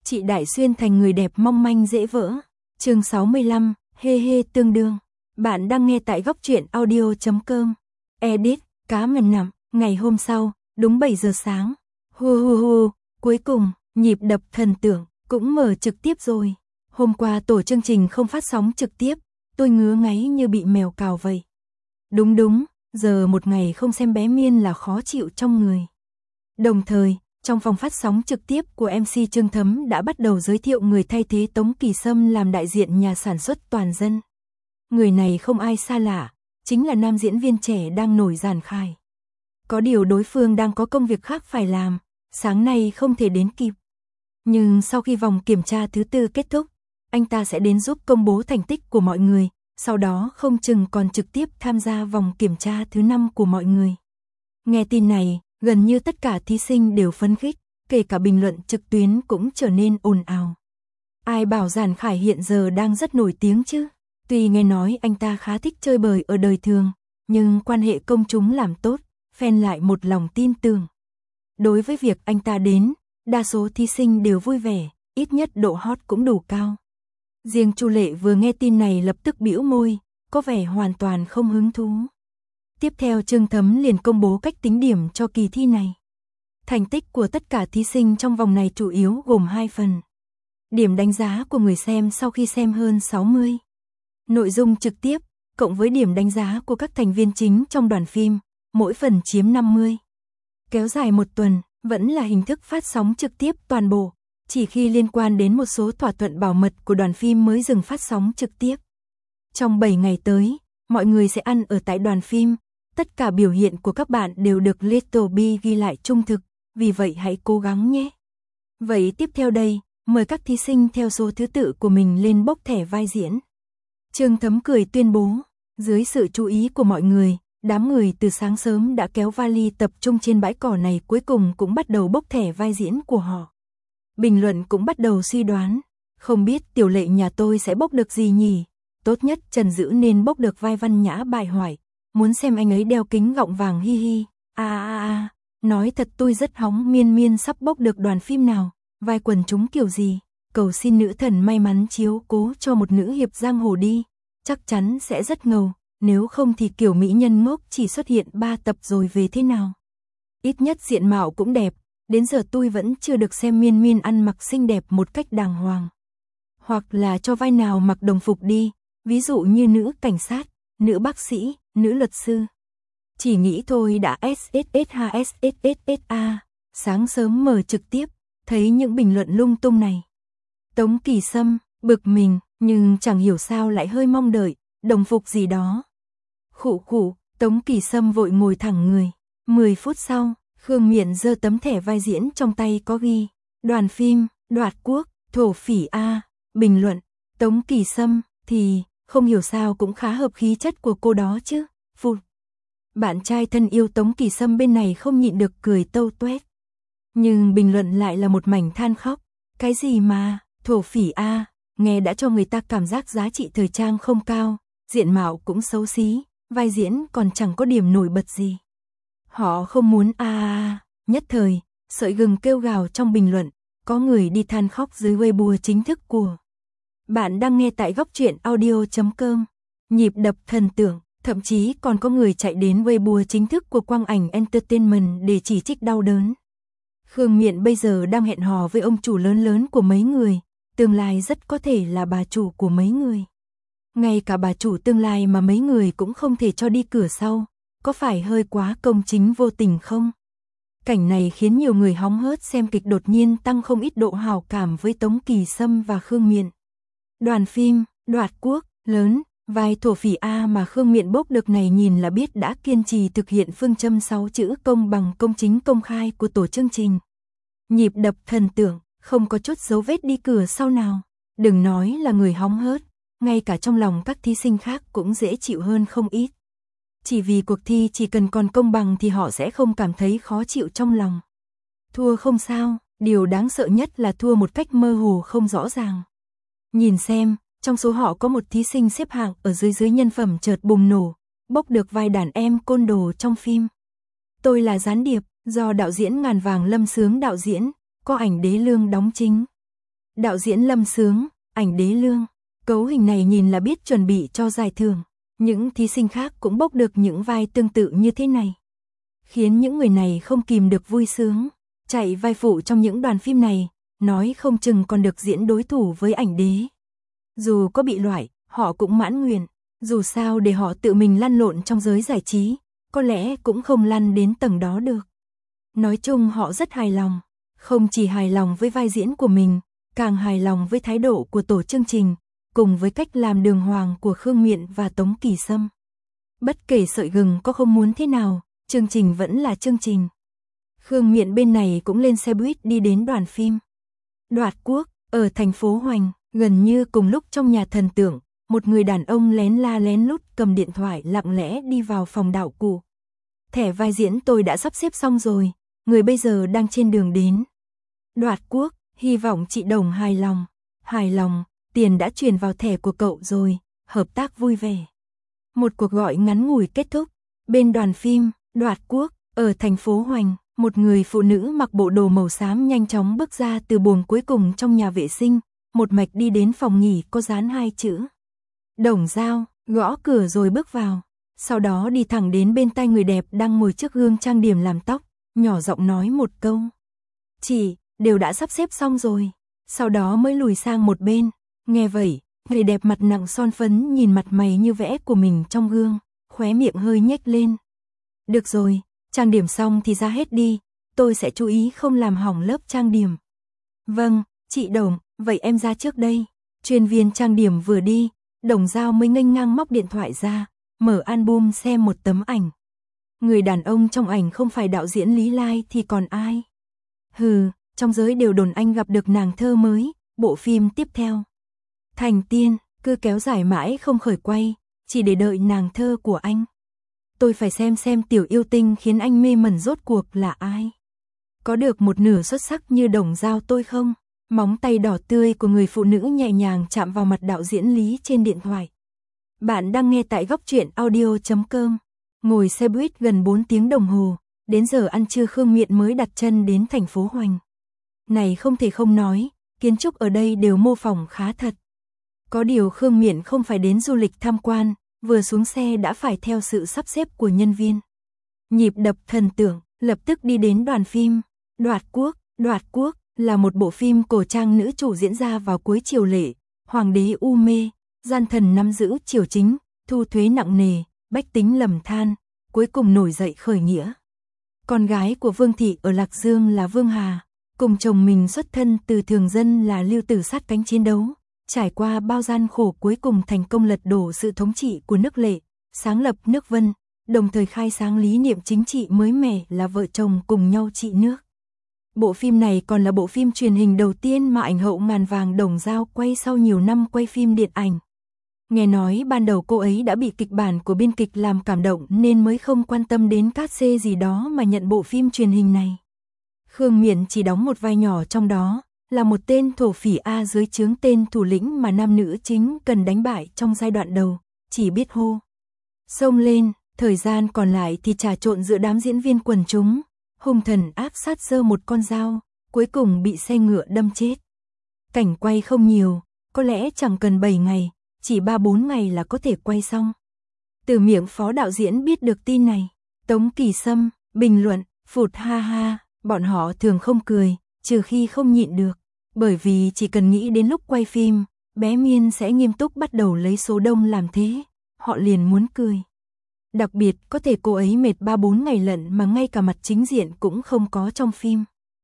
chị Đại Xuyên thành người đẹp mong manh dễ vỡ. Chương 65, hê hê tương đương. Bạn đang nghe tại góc truyện audio.com. Edit, cá mần nằm, ngày hôm sau, đúng 7 giờ sáng. Cuối cùng, nhịp đập thần tượng cũng mở trực tiếp rồi. Hôm qua tổ chương trình không phát sóng trực tiếp, tôi ngứa ngáy như bị mèo cào vậy. Đúng, giờ một ngày không xem bé Miên là khó chịu trong người. Đồng thời, trong phòng phát sóng trực tiếp của MC Trương Thấm đã bắt đầu giới thiệu người thay thế Tống Kỳ Sâm làm đại diện nhà sản xuất toàn dân. Người này không ai xa lạ, chính là nam diễn viên trẻ đang nổi Giản Khải. Có điều đối phương đang có công việc khác phải làm, sáng nay không thể đến kịp. Nhưng sau khi vòng kiểm tra thứ 4 kết thúc, anh ta sẽ đến giúp công bố thành tích của mọi người, sau đó không chừng còn trực tiếp tham gia vòng kiểm tra thứ 5 của mọi người. Nghe tin này, gần như tất cả thí sinh đều phấn khích, kể cả bình luận trực tuyến cũng trở nên ồn ào. Ai bảo Giản Khải hiện giờ đang rất nổi tiếng chứ? Tuy nghe nói anh ta khá thích chơi bời ở đời thường, nhưng quan hệ công chúng làm tốt, fan lại một lòng tin tưởng. Đối với việc anh ta đến, đa số thí sinh đều vui vẻ, ít nhất độ hot cũng đủ cao. Riêng Chu Lệ vừa nghe tin này lập tức bĩu môi, có vẻ hoàn toàn không hứng thú. Tiếp theo Trương Thấm liền công bố cách tính điểm cho kỳ thi này. Thành tích của tất cả thí sinh trong vòng này chủ yếu gồm 2 phần. Điểm đánh giá của người xem sau khi xem hơn 60. Nội dung trực tiếp, cộng với điểm đánh giá của các thành viên chính trong đoàn phim, mỗi phần chiếm 50. Kéo dài một tuần, vẫn là hình thức phát sóng trực tiếp toàn bộ, chỉ khi liên quan đến một số thỏa thuận bảo mật của đoàn phim mới dừng phát sóng trực tiếp. Trong 7 ngày tới, mọi người sẽ ăn ở tại đoàn phim, tất cả biểu hiện của các bạn đều được Little B ghi lại trung thực, vì vậy hãy cố gắng nhé. Vậy tiếp theo đây, mời các thí sinh theo số thứ tự của mình lên bốc thẻ vai diễn. Trương Thấm cười tuyên bố, dưới sự chú ý của mọi người, đám người từ sáng sớm đã kéo vali tập trung trên bãi cỏ này cuối cùng cũng bắt đầu bốc thẻ vai diễn của họ. Bình luận cũng bắt đầu suy đoán, không biết Tiểu Lệ nhà tôi sẽ bốc được gì nhỉ? Tốt nhất Trần Dữ nên bốc được vai Văn Nhã bại hoại, muốn xem anh ấy đeo kính gọng vàng hi hi. Nói thật tôi rất hóng Miên sắp bốc được đoàn phim nào, vai quần chúng kiểu gì, cầu xin nữ thần may mắn chiếu cố cho một nữ hiệp giang hồ đi, chắc chắn sẽ rất ngầu, nếu không thì kiểu mỹ nhân ngốc chỉ xuất hiện 3 tập rồi về thế nào. Ít nhất diện mạo cũng đẹp, đến giờ tôi vẫn chưa được xem Miên ăn mặc xinh đẹp một cách đàng hoàng. Hoặc là cho vai nào mặc đồng phục đi, ví dụ như nữ cảnh sát, nữ bác sĩ, nữ luật sư. Chỉ nghĩ thôi đã SSSHSSSA, sáng sớm mở trực tiếp, thấy những bình luận lung tung này. Tống Kỳ Sâm, bực mình, nhưng chẳng hiểu sao lại hơi mong đợi, đồng phục gì đó. Khụ, Tống Kỳ Sâm vội ngồi thẳng người. 10 phút sau, Khương Miện giơ tấm thẻ vai diễn trong tay có ghi, đoàn phim, đoạt quốc, thổ phỉ A, bình luận, Tống Kỳ Sâm, thì, không hiểu sao cũng khá hợp khí chất của cô đó chứ, phụt. Bạn trai thân yêu Tống Kỳ Sâm bên này không nhịn được cười tâu tuét. Nhưng bình luận lại là một mảnh than khóc, cái gì mà, thổ phỉ A, nghe đã cho người ta cảm giác giá trị thời trang không cao, diện mạo cũng xấu xí, vai diễn còn chẳng có điểm nổi bật gì. Họ không muốn nhất thời, sợi gừng kêu gào trong bình luận, có người đi than khóc dưới Weibo chính thức của. Bạn đang nghe tại góc truyện audio.com. Nhịp đập thần tượng, thậm chí còn có người chạy đến Weibo chính thức của Quang Ảnh Entertainment để chỉ trích đau đớn. Khương Miện bây giờ đang hẹn hò với ông chủ lớn của mấy người, tương lai rất có thể là bà chủ của mấy người. Ngay cả bà chủ tương lai mà mấy người cũng không thể cho đi cửa sau, có phải hơi quá công chính vô tình không? Cảnh này khiến nhiều người hóng hớt xem kịch đột nhiên tăng không ít độ hảo cảm với Tống Kỳ Sâm và Khương Miện. Đoàn phim, đoạt quốc, lớn, vai thổ phỉ A mà Khương Miện bốc được này nhìn là biết đã kiên trì thực hiện phương châm 6 chữ công bằng công chính công khai của tổ chương trình. Nhịp đập thần tượng, không có chút dấu vết đi cửa sau nào. Đừng nói là người hóng hớt, ngay cả trong lòng các thí sinh khác cũng dễ chịu hơn không ít. Chỉ vì cuộc thi chỉ cần còn công bằng thì họ sẽ không cảm thấy khó chịu trong lòng. Thua không sao, điều đáng sợ nhất là thua một cách mơ hồ không rõ ràng. Nhìn xem, trong số họ có một thí sinh xếp hạng ở dưới nhân phẩm chợt bùng nổ, bốc được vai đàn em côn đồ trong phim Tôi là gián điệp, do đạo diễn Ngàn Vàng Lâm Sướng đạo diễn, có Ảnh Đế Lương đóng chính. đạo diễn Lâm Sướng, ảnh Đế Lương. Cấu hình này nhìn là biết chuẩn bị cho giải thưởng. Những thí sinh khác cũng bốc được những vai tương tự như thế này, khiến những người này không kìm được vui sướng. Chạy vai phụ trong những đoàn phim này, nói không chừng còn được diễn đối thủ với ảnh Đế. Dù có bị loại, họ cũng mãn nguyện. Dù sao để họ tự mình lăn lộn trong giới giải trí, có lẽ cũng không lăn đến tầng đó được. Nói chung họ rất hài lòng. Không chỉ hài lòng với vai diễn của mình, càng hài lòng với thái độ của tổ chương trình, cùng với cách làm đường hoàng của Khương Miện và Tống Kỳ Sâm. Bất kể sợi gừng có không muốn thế nào, chương trình vẫn là chương trình. Khương Miện bên này cũng lên xe buýt đi đến đoàn phim Đoạt Quốc, ở thành phố Hoành, gần như cùng lúc trong nhà thần tượng, một người đàn ông lén la lén lút cầm điện thoại lặng lẽ đi vào phòng đạo cụ. Thẻ vai diễn tôi đã sắp xếp xong rồi, người bây giờ đang trên đường đến Đoạt Quốc, hy vọng chị Đồng hài lòng. Hài lòng, tiền đã chuyển vào thẻ của cậu rồi, hợp tác vui vẻ. Một cuộc gọi ngắn ngủi kết thúc, bên đoàn phim Đoạt Quốc, ở thành phố Hoành, một người phụ nữ mặc bộ đồ màu xám nhanh chóng bước ra từ buồng cuối cùng trong nhà vệ sinh, một mạch đi đến phòng nghỉ có dán 2 chữ Đồng Dao, gõ cửa rồi bước vào. Sau đó đi thẳng đến bên tai người đẹp đang ngồi trước gương trang điểm làm tóc, nhỏ giọng nói một câu. Chị, đều đã sắp xếp xong rồi. Sau đó mới lùi sang một bên. Nghe vậy, người đẹp mặt nặng son phấn nhìn mặt mày như vẽ của mình trong gương, khóe miệng hơi nhếch lên. Được rồi, trang điểm xong thì ra hết đi, tôi sẽ chú ý không làm hỏng lớp trang điểm. Vâng, chị Đồng, vậy em ra trước đây. Chuyên viên trang điểm vừa đi, Đồng Dao mới nghênh ngang móc điện thoại ra, mở album xem một tấm ảnh. Người đàn ông trong ảnh không phải đạo diễn Lý Lai thì còn ai? Hừ, trong giới đều đồn anh gặp được nàng thơ mới, bộ phim tiếp theo Thành Tiên, cứ kéo dài mãi không khởi quay, chỉ để đợi nàng thơ của anh. Tôi phải xem tiểu yêu tinh khiến anh mê mẩn rốt cuộc là ai. Có được một nửa xuất sắc như Đồng Dao tôi không? Móng tay đỏ tươi của người phụ nữ nhẹ nhàng chạm vào mặt đạo diễn Lý trên điện thoại. Bạn đang nghe tại góc truyện audio.com. Ngồi xe buýt gần 4 tiếng đồng hồ, đến giờ ăn trưa Khương Miện mới đặt chân đến thành phố Hoành. Này không thể không nói, kiến trúc ở đây đều mô phỏng khá thật. Có điều Khương Miện không phải đến du lịch tham quan, vừa xuống xe đã phải theo sự sắp xếp của nhân viên. Nhịp đập thần tượng, lập tức đi đến đoàn phim Đoạt Quốc. Đoạt Quốc là một bộ phim cổ trang nữ chủ diễn ra vào cuối triều Lệ, hoàng đế u mê, gian thần nắm giữ triều chính, thu thuế nặng nề, bách tính lầm than, cuối cùng nổi dậy khởi nghĩa. Con gái của Vương thị ở Lạc Dương là Vương Hà, cùng chồng mình xuất thân từ thường dân là Lưu Tử sát cánh chiến đấu, trải qua bao gian khổ cuối cùng thành công lật đổ sự thống trị của nước Lệ, sáng lập nước Vân, đồng thời khai sáng lý niệm chính trị mới mẻ là vợ chồng cùng nhau trị nước. Bộ phim này còn là bộ phim truyền hình đầu tiên mà ảnh hậu ngàn vàng Đồng Dao quay sau nhiều năm quay phim điện ảnh. Nghe nói ban đầu cô ấy đã bị kịch bản của biên kịch làm cảm động nên mới không quan tâm đến cát xê gì đó mà nhận bộ phim truyền hình này. Khương Miện chỉ đóng một vai nhỏ trong đó, là một tên thổ phỉ A dưới trướng tên thủ lĩnh mà nam nữ chính cần đánh bại trong giai đoạn đầu, chỉ biết hô xông lên, thời gian còn lại thì trà trộn giữa đám diễn viên quần chúng. Hung thần áp sát giơ một con dao, cuối cùng bị xe ngựa đâm chết. Cảnh quay không nhiều, có lẽ chẳng cần 7 ngày, chỉ 3-4 ngày là có thể quay xong. Từ miệng phó đạo diễn biết được tin này, Tống Kỳ Sâm, bình luận, phụt ha ha, bọn họ thường không cười, trừ khi không nhịn được. Bởi vì chỉ cần nghĩ đến lúc quay phim, bé Miên sẽ nghiêm túc bắt đầu lấy số đông làm thế, họ liền muốn cười. Đặc biệt có thể cô ấy mệt 3-4 ngày lận mà ngay cả mặt chính diện cũng không có trong phim.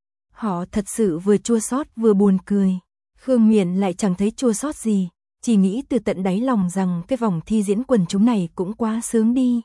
Họ thật sự vừa chua xót vừa buồn cười. Khương Miện lại chẳng thấy chua xót gì, chỉ nghĩ từ tận đáy lòng rằng cái vòng thi diễn quần chúng này cũng quá sướng đi.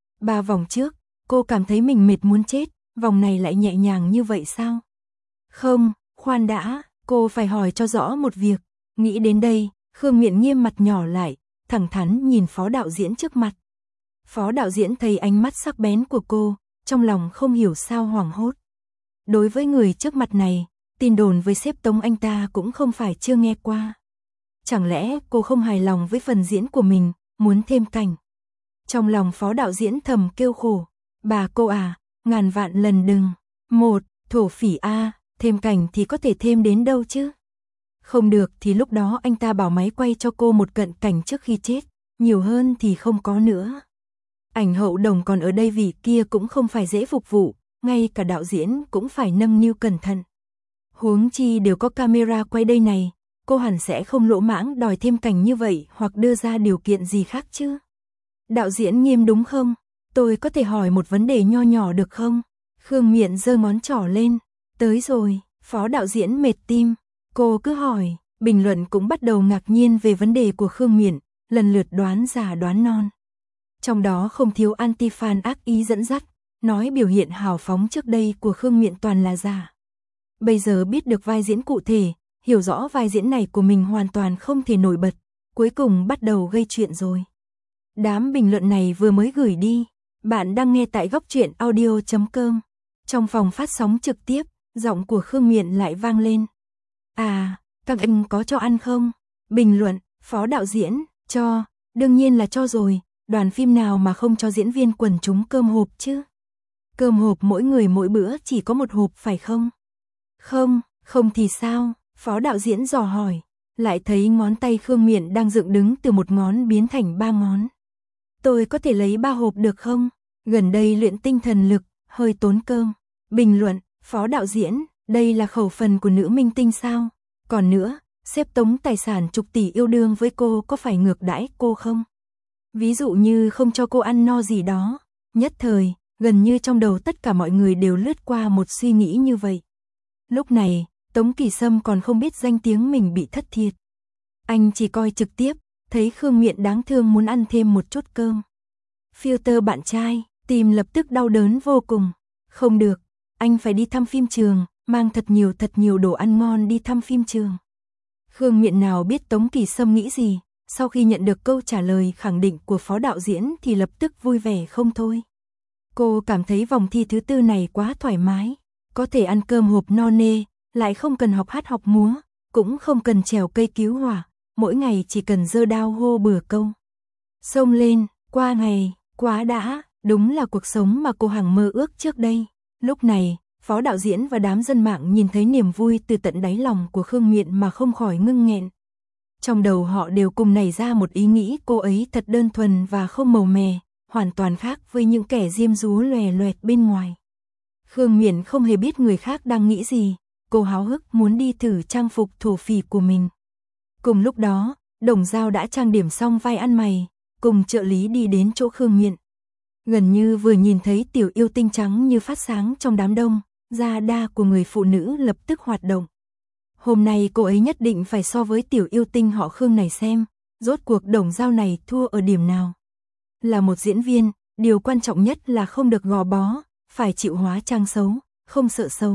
3 vòng trước, cô cảm thấy mình mệt muốn chết, vòng này lại nhẹ nhàng như vậy sao? Không, khoan đã, cô phải hỏi cho rõ một việc. Nghĩ đến đây, Khương Miện nghiêm mặt nhỏ lại, thẳng thắn nhìn phó đạo diễn trước mặt. Phó đạo diễn thấy ánh mắt sắc bén của cô, trong lòng không hiểu sao hoảng hốt. Đối với người trước mặt này, tin đồn với sếp Tống anh ta cũng không phải chưa nghe qua. Chẳng lẽ cô không hài lòng với phần diễn của mình, muốn thêm cảnh? Trong lòng phó đạo diễn thầm kêu khổ. Bà cô à, ngàn vạn lần đừng. Một, thổ phỉ A, thêm cảnh thì có thể thêm đến đâu chứ? Không được thì lúc đó anh ta bảo máy quay cho cô một cận cảnh trước khi chết, nhiều hơn thì không có nữa. Ảnh hậu Đồng còn ở đây vì kia cũng không phải dễ phục vụ, ngay cả đạo diễn cũng phải nâng niu cẩn thận. Huống chi đều có camera quay đây này, cô hẳn sẽ không lỗ mãng đòi thêm cảnh như vậy hoặc đưa ra điều kiện gì khác chứ. Đạo diễn Nghiêm đúng không? Tôi có thể hỏi một vấn đề nho nhỏ được không? Khương Miện giơ ngón trỏ lên. Tới rồi, phó đạo diễn mệt tim. Cô cứ hỏi, bình luận cũng bắt đầu ngạc nhiên về vấn đề của Khương Miện, lần lượt đoán giả đoán non. Trong đó không thiếu anti-fan ác ý dẫn dắt, nói biểu hiện hào phóng trước đây của Khương Miện toàn là giả. Bây giờ biết được vai diễn cụ thể, hiểu rõ vai diễn này của mình hoàn toàn không thể nổi bật, cuối cùng bắt đầu gây chuyện rồi. Đám bình luận này vừa mới gửi đi, bạn đang nghe tại góc truyện audio.com. Trong phòng phát sóng trực tiếp, giọng của Khương Miện lại vang lên. À, các anh có cho ăn không? Bình luận, phó đạo diễn, cho, đương nhiên là cho rồi, đoàn phim nào mà không cho diễn viên quần chúng cơm hộp chứ? Cơm hộp mỗi người mỗi bữa chỉ có một hộp phải không? Không, không thì sao? Phó đạo diễn dò hỏi, lại thấy ngón tay Khương Miện đang dựng đứng từ một ngón biến thành 3 ngón. Tôi có thể lấy 3 hộp được không? Gần đây luyện tinh thần lực, hơi tốn cơm. Bình luận, phó đạo diễn, đây là khẩu phần của nữ minh tinh sao? Còn nữa, xếp tống tài sản chục tỷ yêu đương với cô có phải ngược đãi cô không? Ví dụ như không cho cô ăn no gì đó. Nhất thời, gần như trong đầu tất cả mọi người đều lướt qua một suy nghĩ như vậy. Lúc này, Tống Kỳ Sâm còn không biết danh tiếng mình bị thất thiệt. Anh chỉ coi trực tiếp, thấy Khương Miện đáng thương muốn ăn thêm một chút cơm. Filter bạn trai, tim lập tức đau đớn vô cùng. Không được, anh phải đi thăm phim trường, mang thật nhiều đồ ăn ngon đi thăm phim trường. Khương Miện nào biết Tống Kỳ Sâm nghĩ gì, sau khi nhận được câu trả lời khẳng định của phó đạo diễn thì lập tức vui vẻ không thôi. Cô cảm thấy vòng thi thứ 4 này quá thoải mái, có thể ăn cơm hộp no nê, lại không cần học hát học múa, cũng không cần trèo cây cứu hỏa, mỗi ngày chỉ cần giơ đao hô bừa câu. Xông lên, qua ngày, quá đã, đúng là cuộc sống mà cô hằng mơ ước trước đây. Lúc này, phó đạo diễn và đám dân mạng nhìn thấy niềm vui từ tận đáy lòng của Khương Miện mà không khỏi ngưng nghẹn. Trong đầu họ đều cùng nảy ra một ý nghĩ cô ấy thật đơn thuần và không màu mè, hoàn toàn khác với những kẻ diêm dúa lòe loẹt bên ngoài. Khương Miện không hề biết người khác đang nghĩ gì, cô háo hức muốn đi thử trang phục thổ phỉ của mình. Cùng lúc đó, Đồng Dao đã trang điểm xong vai ăn mày, cùng trợ lý đi đến chỗ Khương Miện. Gần như vừa nhìn thấy tiểu yêu tinh trắng như phát sáng trong đám đông, da đa của người phụ nữ lập tức hoạt động. Hôm nay cô ấy nhất định phải so với tiểu yêu tinh họ Khương này xem, rốt cuộc Đồng Dao này thua ở điểm nào. Là một diễn viên, điều quan trọng nhất là không được gò bó, phải chịu hóa trang xấu, không sợ xấu.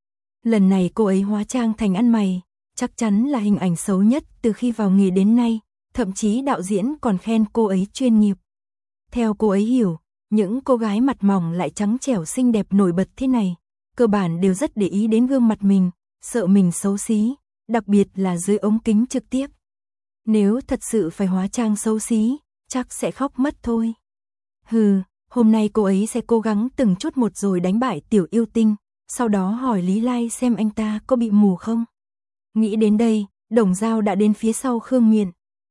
Lần này cô ấy hóa trang thành ăn mày, chắc chắn là hình ảnh xấu nhất từ khi vào nghề đến nay, thậm chí đạo diễn còn khen cô ấy chuyên nghiệp. Theo cô ấy hiểu, những cô gái mặt mỏng lại trắng trẻo xinh đẹp nổi bật thế này, cơ bản đều rất để ý đến gương mặt mình, sợ mình xấu xí, đặc biệt là dưới ống kính trực tiếp. Nếu thật sự phải hóa trang xấu xí, chắc sẽ khóc mất thôi. Hừ, hôm nay cô ấy sẽ cố gắng từng chút một rồi đánh bại tiểu yêu tinh, sau đó hỏi Lý Lai xem anh ta có bị mù không. Nghĩ đến đây, Đồng Dao đã đến phía sau Khương Miện.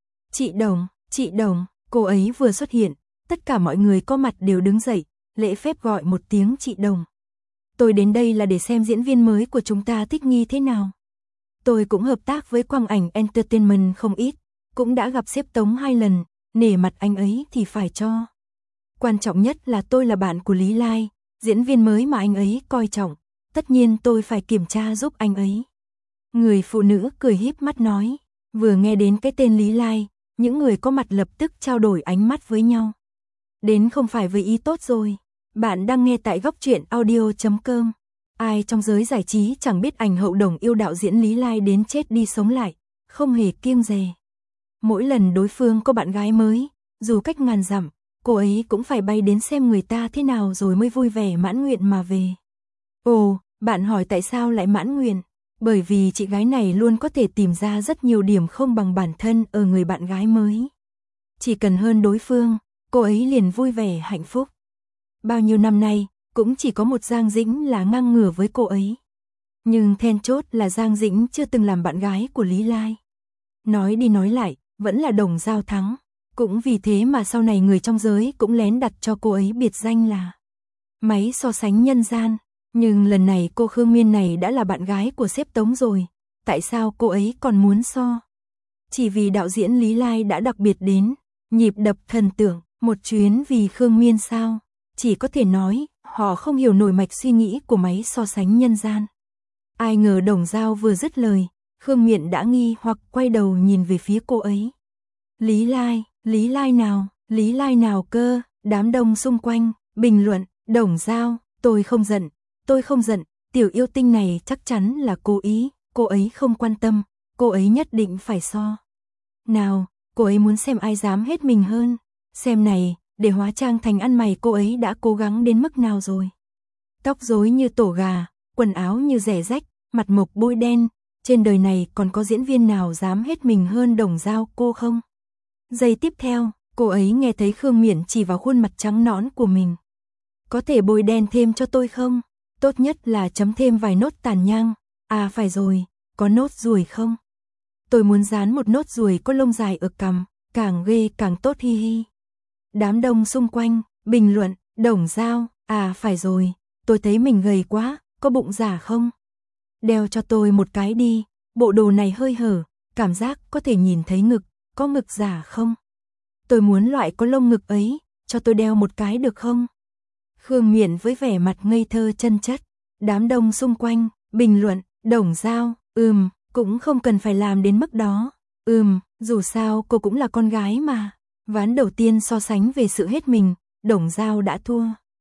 Chị Đồng, cô ấy vừa xuất hiện, tất cả mọi người có mặt đều đứng dậy, lễ phép gọi một tiếng chị Đồng. Tôi đến đây là để xem diễn viên mới của chúng ta thích nghi thế nào. Tôi cũng hợp tác với Quang Ảnh Entertainment không ít, cũng đã gặp sếp Tống 2 lần, nể mặt anh ấy thì phải cho. Quan trọng nhất là tôi là bạn của Lý Lai, diễn viên mới mà anh ấy coi trọng, tất nhiên tôi phải kiểm tra giúp anh ấy. Người phụ nữ cười híp mắt nói, vừa nghe đến cái tên Lý Lai, những người có mặt lập tức trao đổi ánh mắt với nhau. Đến không phải với ý tốt rồi. Bạn đang nghe tại góc truyện audio.com. Ai trong giới giải trí chẳng biết ảnh hậu Đồng yêu đạo diễn Lý Lai đến chết đi sống lại, không hề kiêng dè. Mỗi lần đối phương có bạn gái mới, dù cách ngàn dặm, cô ấy cũng phải bay đến xem người ta thế nào rồi mới vui vẻ mãn nguyện mà về. Ồ, bạn hỏi tại sao lại mãn nguyện? Bởi vì chị gái này luôn có thể tìm ra rất nhiều điểm không bằng bản thân ở người bạn gái mới. Chỉ cần hơn đối phương, cô ấy liền vui vẻ hạnh phúc. Bao nhiêu năm nay, cũng chỉ có một Giang Dĩnh là ngang ngửa với cô ấy. Nhưng then chốt là Giang Dĩnh chưa từng làm bạn gái của Lý Lai. Nói đi nói lại, vẫn là Đồng Dao thắng. Cũng vì thế mà sau này người trong giới cũng lén đặt cho cô ấy biệt danh là máy so sánh nhân gian. Nhưng lần này cô Khương Miên này đã là bạn gái của sếp Tống rồi. Tại sao cô ấy còn muốn so? Chỉ vì đạo diễn Lý Lai đã đặc biệt đến, nhịp đập thần tượng, một chuyến vì Khương Miên sao? Chỉ có thể nói, họ không hiểu nổi mạch suy nghĩ của máy so sánh nhân gian. Ai ngờ Đồng Dao vừa dứt lời, Khương Miện đã nghi hoặc quay đầu nhìn về phía cô ấy. Lý Lai nào cơ? Đám đông xung quanh, bình luận, Đồng Dao, tôi không giận, tiểu yêu tinh này chắc chắn là cố ý, cô ấy không quan tâm, cô ấy nhất định phải so. Nào, cô ấy muốn xem ai dám hết mình hơn, xem này, để hóa trang thành ăn mày cô ấy đã cố gắng đến mức nào rồi. Tóc rối như tổ gà, quần áo như rẻ rách, mặt mộc bôi đen, trên đời này còn có diễn viên nào dám hết mình hơn Đồng Dao cô không? Giây tiếp theo, cô ấy nghe thấy Khương Miện chỉ vào khuôn mặt trắng nõn của mình. Có thể bôi đen thêm cho tôi không? Tốt nhất là chấm thêm vài nốt tàn nhang. À phải rồi, có nốt ruồi không? Tôi muốn dán một nốt ruồi có lông dài ở cằm, càng ghê càng tốt hi hi. Đám đông xung quanh, bình luận, Đồng Dao, à phải rồi, tôi thấy mình gầy quá, có bụng giả không? Đeo cho tôi một cái đi, bộ đồ này hơi hở, cảm giác có thể nhìn thấy ngực, có ngực giả không? Tôi muốn loại có lông ngực ấy, cho tôi đeo một cái được không? Khương Miện với vẻ mặt ngây thơ chân chất, đám đông xung quanh, bình luận, Đồng Dao, cũng không cần phải làm đến mức đó, dù sao cô cũng là con gái mà. Ván đầu tiên so sánh về sự hết mình, Đồng Dao đã thua.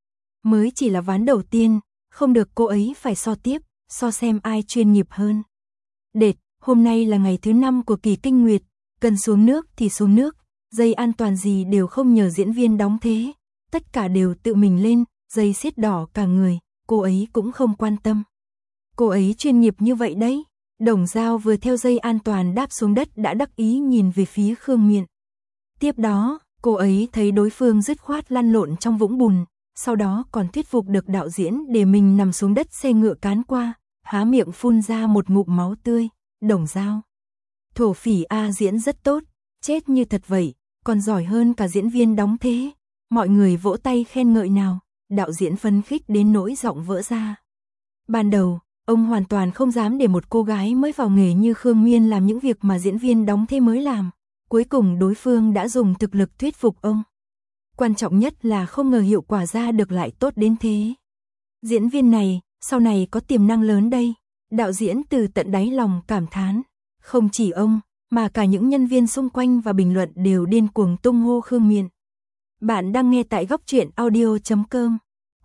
Mới chỉ là ván đầu tiên, không được cô ấy phải so tiếp, so xem ai chuyên nghiệp hơn. Đệt, hôm nay là ngày thứ 5 của kỳ kinh nguyệt, cần xuống nước thì xuống nước, dây an toàn gì đều không nhờ diễn viên đóng thế, tất cả đều tự mình lên, dây siết đỏ cả người, cô ấy cũng không quan tâm. Cô ấy chuyên nghiệp như vậy đấy. Đồng Dao vừa theo dây an toàn đáp xuống đất đã đắc ý nhìn về phía Khương Miện. Tiếp đó, cô ấy thấy đối phương dứt khoát lăn lộn trong vũng bùn, sau đó còn thuyết phục được đạo diễn để mình nằm xuống đất xe ngựa cán qua, há miệng phun ra một ngụm máu tươi. Đồng Dao, thổ phỉ A diễn rất tốt, chết như thật vậy, còn giỏi hơn cả diễn viên đóng thế. Mọi người vỗ tay khen ngợi nào, đạo diễn phấn khích đến nỗi giọng vỡ ra. Ban đầu, ông hoàn toàn không dám để một cô gái mới vào nghề như Khương Miên làm những việc mà diễn viên đóng thế mới làm. Cuối cùng đối phương đã dùng thực lực thuyết phục ông. Quan trọng nhất là không ngờ hiệu quả ra được lại tốt đến thế. Diễn viên này, sau này có tiềm năng lớn đây. Đạo diễn từ tận đáy lòng cảm thán. Không chỉ ông, mà cả những nhân viên xung quanh và bình luận đều điên cuồng tung hô Khương Miện. Bạn đang nghe tại góc truyện audio.com.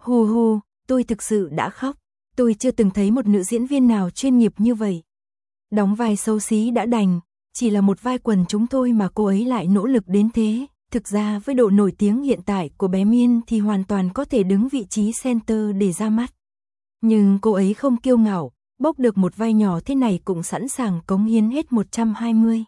Hù, tôi thực sự đã khóc. Tôi chưa từng thấy một nữ diễn viên nào chuyên nghiệp như vậy. Đóng vai xấu xí đã đành, chỉ là một vai quần chúng thôi mà cô ấy lại nỗ lực đến thế. Thực ra với độ nổi tiếng hiện tại của bé Miên thì hoàn toàn có thể đứng vị trí center để ra mắt. Nhưng cô ấy không kiêu ngạo, bốc được một vai nhỏ thế này cũng sẵn sàng cống hiến hết 120.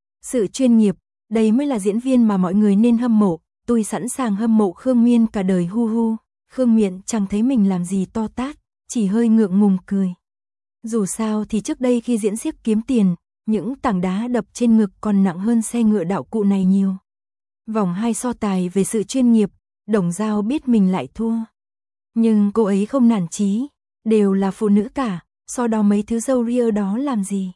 Sự chuyên nghiệp, đây mới là diễn viên mà mọi người nên hâm mộ. Tôi sẵn sàng hâm mộ Khương Miên cả đời hu. Khương Miện chẳng thấy mình làm gì to tát, chỉ hơi ngượng ngùng cười. Dù sao thì trước đây khi diễn xiếc kiếm tiền, những tảng đá đập trên ngực còn nặng hơn xe ngựa đạo cụ này nhiều. Vòng 2 so tài về sự chuyên nghiệp, Đồng Dao biết mình lại thua. Nhưng cô ấy không nản chí, đều là phụ nữ cả, so đo mấy thứ râu ria đó làm gì.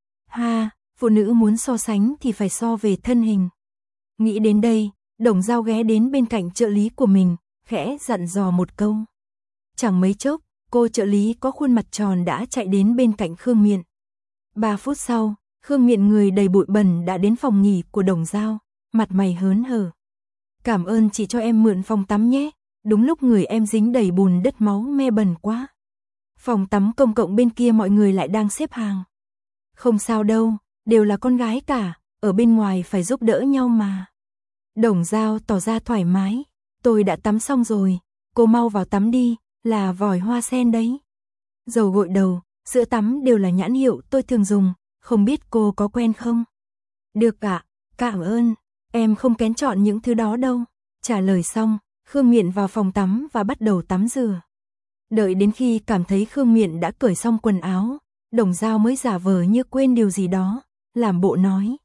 Phụ nữ muốn so sánh thì phải so về thân hình. Nghĩ đến đây, Đồng Dao ghé đến bên cạnh trợ lý của mình, khẽ dặn dò một câu. Chẳng mấy chốc, cô trợ lý có khuôn mặt tròn đã chạy đến bên cạnh Khương Miện. 3 phút sau, Khương Miện người đầy bụi bẩn đã đến phòng nghỉ của Đồng Dao, mặt mày hớn hở. Cảm ơn chị cho em mượn phòng tắm nhé, đúng lúc người em dính đầy bùn đất máu me bẩn quá. Phòng tắm công cộng bên kia mọi người lại đang xếp hàng. Không sao đâu, đều là con gái cả, ở bên ngoài phải giúp đỡ nhau mà. Đồng Dao tỏ ra thoải mái, tôi đã tắm xong rồi, cô mau vào tắm đi, là vòi hoa sen đấy. Dầu gội đầu, sữa tắm đều là nhãn hiệu tôi thường dùng, không biết cô có quen không? Được ạ, cảm ơn, em không kén chọn những thứ đó đâu. Trả lời xong, Khương Miện vào phòng tắm và bắt đầu tắm rửa. Đợi đến khi cảm thấy Khương Miện đã cởi xong quần áo, Đồng Dao mới giả vờ như quên điều gì đó, làm bộ nói.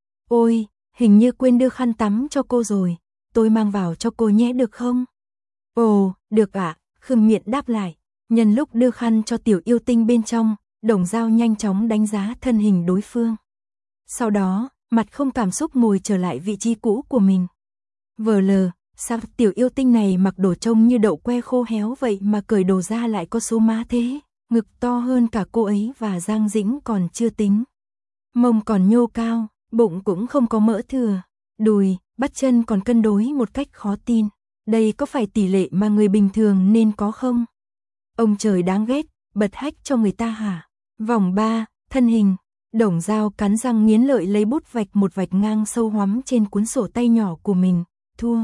Ôi, hình như quên đưa khăn tắm cho cô rồi, tôi mang vào cho cô nhé được không? Ồ, được ạ, Khương Miện đáp lại. Nhân lúc đưa khăn cho tiểu yêu tinh bên trong, Đồng Dao nhanh chóng đánh giá thân hình đối phương. Sau đó, mặt không cảm xúc ngồi trở lại vị trí cũ của mình. Vờ lờ, sao tiểu yêu tinh này mặc đồ trông như đậu que khô héo vậy mà cởi đồ ra lại có số má thế, ngực to hơn cả cô ấy và dang dĩnh còn chưa tính. Mông còn nhô cao, bụng cũng không có mỡ thừa, đùi, bắp chân còn cân đối một cách khó tin. Đây có phải tỷ lệ mà người bình thường nên có không? Ông trời đáng ghét, bật hách cho người ta hả? Vòng 3, thân hình. Đồng Dao cắn răng nghiến lợi lấy bút vạch một vạch ngang sâu hoắm trên cuốn sổ tay nhỏ của mình. Thua.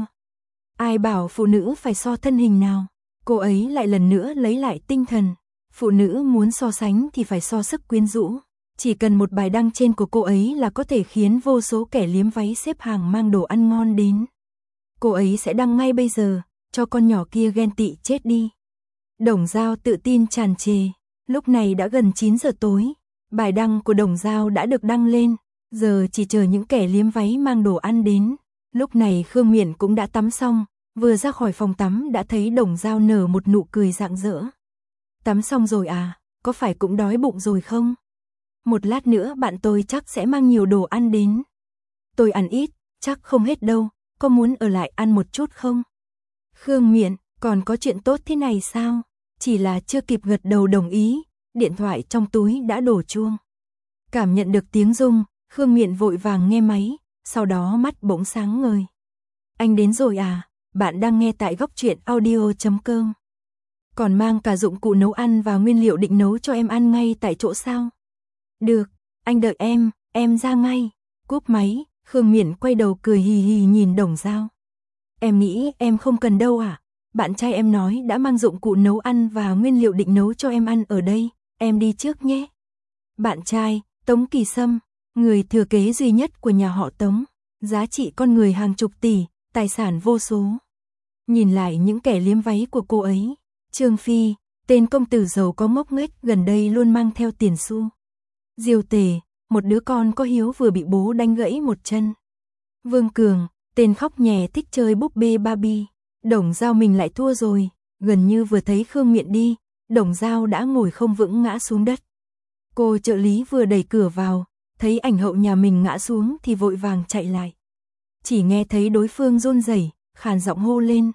Ai bảo phụ nữ phải so thân hình nào? Cô ấy lại lần nữa lấy lại tinh thần. Phụ nữ muốn so sánh thì phải so sức quyến rũ. Chỉ cần một bài đăng trên của cô ấy là có thể khiến vô số kẻ liếm váy xếp hàng mang đồ ăn ngon đến. Cô ấy sẽ đăng ngay bây giờ, cho con nhỏ kia ghen tị chết đi. Đồng Dao tự tin tràn trề. Lúc này đã gần 9 giờ tối. Bài đăng của Đồng Dao đã được đăng lên. Giờ chỉ chờ những kẻ liếm váy mang đồ ăn đến. Lúc này Khương Miện cũng đã tắm xong. Vừa ra khỏi phòng tắm đã thấy Đồng Dao nở một nụ cười rạng rỡ. Tắm xong rồi à, có phải cũng đói bụng rồi không? Một lát nữa bạn tôi chắc sẽ mang nhiều đồ ăn đến. Tôi ăn ít, chắc không hết đâu, có muốn ở lại ăn một chút không? Khương Miện, còn có chuyện tốt thế này sao? Chỉ là chưa kịp gật đầu đồng ý, điện thoại trong túi đã đổ chuông. Cảm nhận được tiếng rung, Khương Miện vội vàng nghe máy, sau đó mắt bỗng sáng ngời. Anh đến rồi à, bạn đang nghe tại Góc Truyện Audio.com. Còn mang cả dụng cụ nấu ăn và nguyên liệu định nấu cho em ăn ngay tại chỗ sao? Được, anh đợi em ra ngay. Cúp máy, Khương Miện quay đầu cười hì hì nhìn Đồng Dao. Em nghĩ em không cần đâu à? Bạn trai em nói đã mang dụng cụ nấu ăn và nguyên liệu định nấu cho em ăn ở đây, em đi trước nhé. Bạn trai, Tống Kỳ Sâm, người thừa kế duy nhất của nhà họ Tống, giá trị con người hàng chục tỷ, tài sản vô số. Nhìn lại những kẻ liếm váy của cô ấy, Trương Phi, tên công tử giàu có ngốc nghếch gần đây luôn mang theo tiền xu. Diêu Tề, một đứa con có hiếu vừa bị bố đánh gãy một chân. Vương Cường, tên khóc nhè thích chơi búp bê Barbie. Đồng Dao mình lại thua rồi, gần như vừa thấy Khương Miện đi, Đồng Dao đã ngồi không vững ngã xuống đất. Cô trợ lý vừa đẩy cửa vào, thấy ảnh hậu nhà mình ngã xuống thì vội vàng chạy lại. Chỉ nghe thấy đối phương run rẩy, khàn giọng hô lên.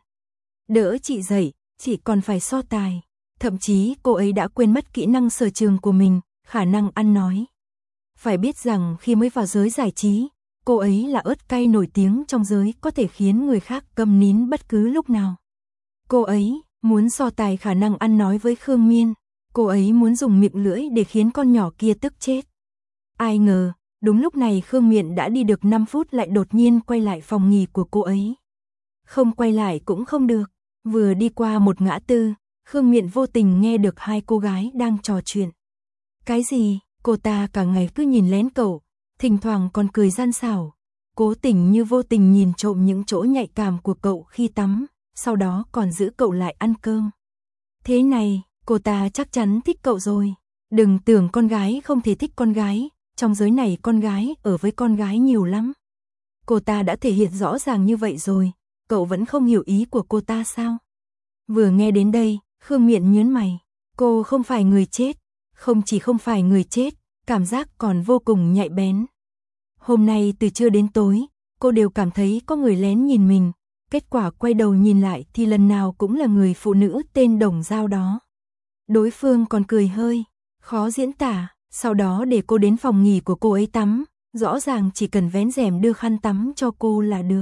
Đỡ chị dậy, chị còn phải so tài. Thậm chí cô ấy đã quên mất kỹ năng sở trường của mình, khả năng ăn nói. Phải biết rằng khi mới vào giới giải trí, cô ấy là ớt cay nổi tiếng trong giới có thể khiến người khác câm nín bất cứ lúc nào. Cô ấy muốn so tài khả năng ăn nói với Khương Miên, cô ấy muốn dùng miệng lưỡi để khiến con nhỏ kia tức chết. Ai ngờ, đúng lúc này Khương Miện đã đi được 5 phút lại đột nhiên quay lại phòng nghỉ của cô ấy. Không quay lại cũng không được, vừa đi qua một ngã tư, Khương Miện vô tình nghe được hai cô gái đang trò chuyện. Cái gì, cô ta cả ngày cứ nhìn lén cậu, thỉnh thoảng còn cười gian xảo, cố tình như vô tình nhìn trộm những chỗ nhạy cảm của cậu khi tắm, sau đó còn giữ cậu lại ăn cơm. Thế này, cô ta chắc chắn thích cậu rồi. Đừng tưởng con gái không thể thích con gái, trong giới này con gái ở với con gái nhiều lắm. Cô ta đã thể hiện rõ ràng như vậy rồi, cậu vẫn không hiểu ý của cô ta sao? Vừa nghe đến đây, Khương Miện nhướng mày, cô không phải người chết, không chỉ không phải người chết, cảm giác còn vô cùng nhạy bén. Hôm nay từ trưa đến tối, cô đều cảm thấy có người lén nhìn mình, kết quả quay đầu nhìn lại thì lần nào cũng là người phụ nữ tên Đồng Dao đó. Đối phương còn cười hơi khó diễn tả, sau đó để cô đến phòng nghỉ của cô ấy tắm, rõ ràng chỉ cần vén rèm đưa khăn tắm cho cô là được.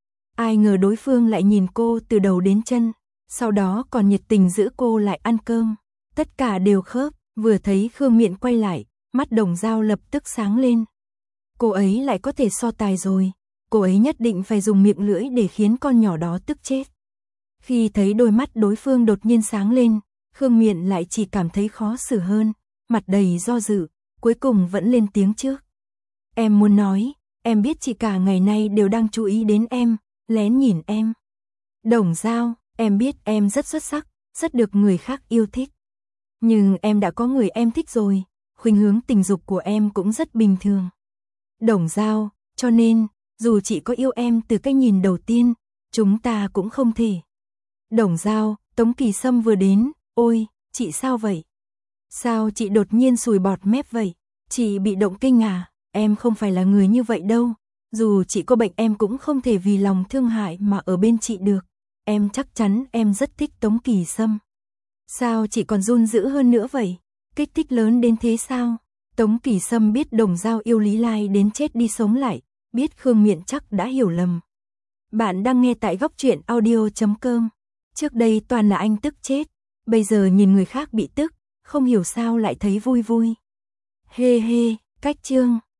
Ai ngờ đối phương lại nhìn cô từ đầu đến chân, sau đó còn nhiệt tình giữ cô lại ăn cơm. Tất cả đều khớp, vừa thấy Khương Miện quay lại, mắt Đồng Dao lập tức sáng lên. Cô ấy lại có thể so tài rồi, cô ấy nhất định phải dùng miệng lưỡi để khiến con nhỏ đó tức chết. Khi thấy đôi mắt đối phương đột nhiên sáng lên, Khương Miện lại chỉ cảm thấy khó xử hơn, mặt đầy do dự, cuối cùng vẫn lên tiếng trước. Em muốn nói, em biết chị cả ngày nay đều đang chú ý đến em, lén nhìn em. Đồng Dao, em biết em rất xuất sắc, rất được người khác yêu thích. Nhưng em đã có người em thích rồi, khuynh hướng tình dục của em cũng rất bình thường. Đồng Dao, cho nên, dù chị có yêu em từ cái nhìn đầu tiên, chúng ta cũng không thể. Đồng Dao, Tống Kỳ Sâm vừa đến, ôi, chị sao vậy? Sao chị đột nhiên sùi bọt mép vậy? Chị bị động kinh à? Em không phải là người như vậy đâu. Dù chị có bệnh em cũng không thể vì lòng thương hại mà ở bên chị được. Em chắc chắn em rất thích Tống Kỳ Sâm. Sao chị còn run dữ hơn nữa vậy? Kích thích lớn đến thế sao? Tống Kỳ Sâm biết Đồng Dao yêu Lý Lai đến chết đi sống lại, biết Khương Miện chắc đã hiểu lầm. Bạn đang nghe tại góc truyện audio.com. Trước đây toàn là anh tức chết, bây giờ nhìn người khác bị tức, không hiểu sao lại thấy vui vui. Hê hê, cách chương.